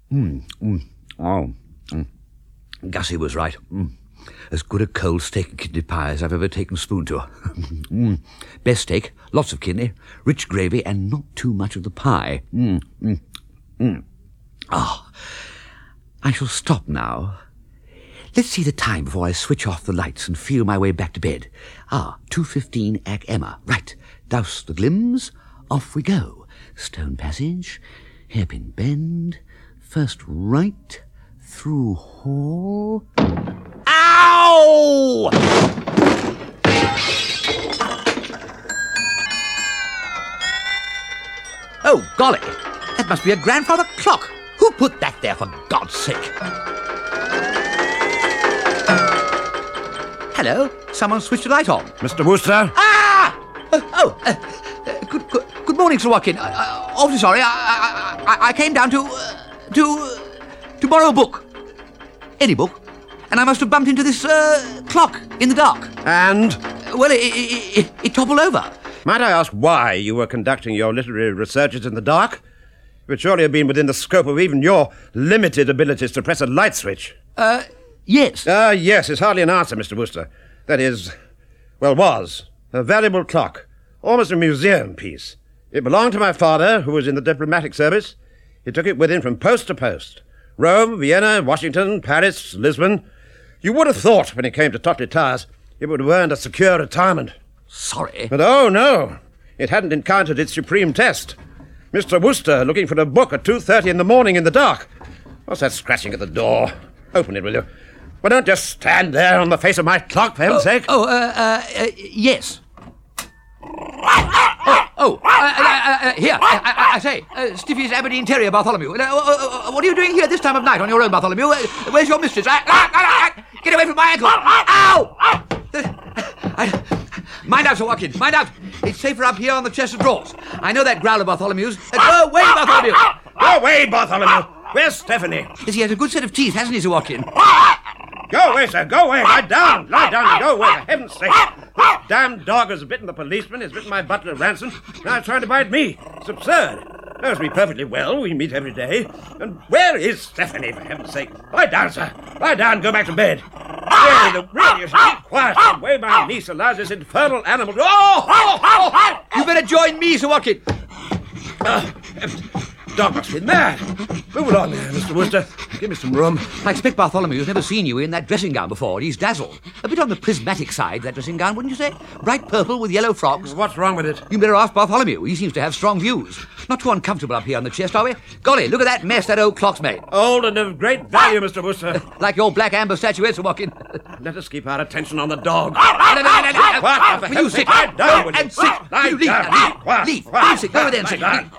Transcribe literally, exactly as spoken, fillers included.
Mm, mm, oh, mm. Gussie was right. Mm. As good a cold steak and kidney pie as I've ever taken a spoon to. mm. Best steak, lots of kidney, rich gravy, and not too much of the pie. Mm, mm, mm. Ah, I shall stop now. Let's see the time before I switch off the lights and feel my way back to bed. Ah, two fifteen Ac Emma. Right, douse the glims, off we go. Stone passage, hairpin bend, first right, through hall... Ow! Oh, golly, that must be a grandfather clock. Who put that there, for God's sake? Hello, someone switched the light on. Mister Wooster? Ah! Oh, oh uh, uh, good, good, good morning, Sir Watkin. Uh, uh, awfully sorry, I, I, I, I came down to, uh, to, uh, to borrow a book. Any book. And I must have bumped into this uh, clock in the dark. And? Well, it, it, it, it toppled over. Might I ask why you were conducting your literary researches in the dark? It would surely have been within the scope of even your limited abilities to press a light switch. Uh, yes. Ah, uh, yes, it's hardly an answer, Mister Wooster. That is, well, was a valuable clock, almost a museum piece. It belonged to my father, who was in the diplomatic service. He took it with him from post to post. Rome, Vienna, Washington, Paris, Lisbon. You would have thought, when it came to Totley Towers, it would have earned a secure retirement. Sorry. But oh, no. It hadn't encountered its supreme test. Mister Wooster looking for a book at two thirty in the morning in the dark. What's that scratching at the door? Open it, will you? Well, don't just stand there on the face of my clock, for heaven's oh, sake. Oh, uh, uh, uh yes. Oh, oh uh, uh, uh, here, I, I, I say, uh, Stiffy's Aberdeen Terrier, Bartholomew. Uh, uh, uh, what are you doing here this time of night on your own, Bartholomew? Uh, where's your mistress? Uh, uh, uh, uh, get away from my ankle! Ow! Uh, mind out, Sir Watkin, mind out! It's safer up here on the chest of drawers. I know that growl of Bartholomew's. Uh, go away, Bartholomew! Go away, Bartholomew! Where's Stephanie? Yes, he has a good set of teeth, hasn't he, Sir Watkin? Go away, sir, go away! Lie down! Lie down and go away, for heaven's sake! This damn dog has bitten the policeman, has bitten my butler Ransom, now it's trying to bite me. It's absurd. Knows me perfectly well, we meet every day. And where is Stephanie, for heaven's sake? Lie down, sir. Lie down, go back to bed. Really, the, really, you should keep quiet. The way my niece allows this infernal animal to... Oh! oh, oh, oh. You better join me, Sir Watkin. Uh, dog must be mad. Move along there, Mister Wooster. Give me some room. I expect Bartholomew's never seen you in that dressing gown before. He's dazzled. A bit on the prismatic side, that dressing gown, wouldn't you say? Bright purple with yellow frogs. What's wrong with it? You better ask Bartholomew. He seems to have strong views. Not too uncomfortable up here on the chest, are we? Golly, look at that mess that old clock's made. Old and of great value, Mister Wooster. Like your black amber statuette, Sir Watkin. Let us keep our attention on the dog. Will you sit? Go and sit. Leave. Leave. Leave. Leave. Go there and sit.